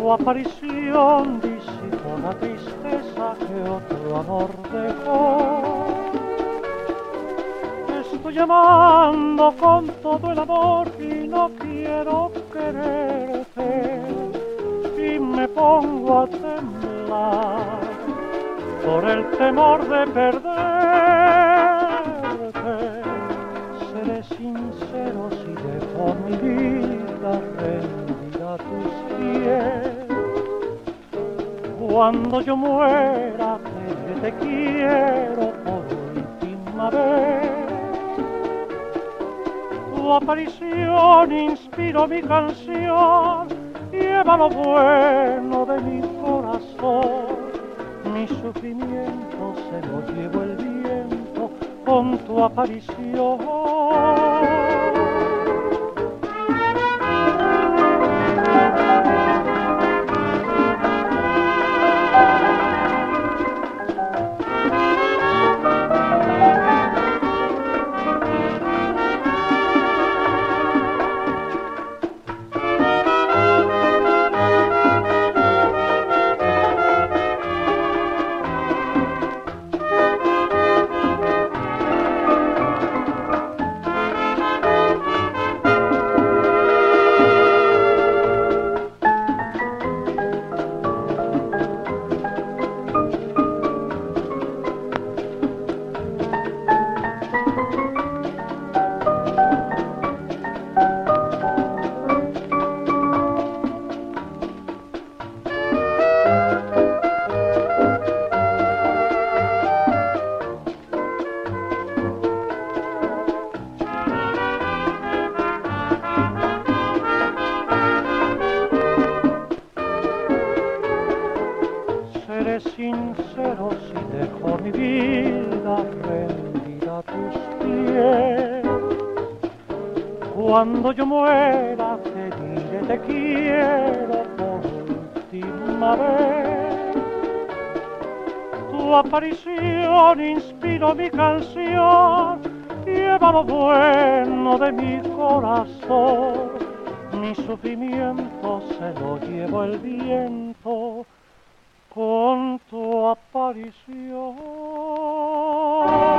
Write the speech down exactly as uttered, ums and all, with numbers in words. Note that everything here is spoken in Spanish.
Tu aparición disipó la tristeza que otro amor dejó. Estoy llamando con todo el amor y no quiero quererte, y me pongo a temblar por el temor de perderte. Seré sincero si dejo mi vida rendida a tus pies. Cuando yo muera, que te quiero por última vez. Tu aparición inspiró mi canción, lleva lo bueno de mi corazón. Mi sufrimiento se lo llevó el viento con tu aparición. Seré sincero si dejo mi vida rendida a tus pies. Cuando yo muera te diré te quiero por última vez. Tu aparición inspiró mi canción, lleva lo bueno de mi corazón. Mi sufrimiento se lo llevó el viento con tu aparición.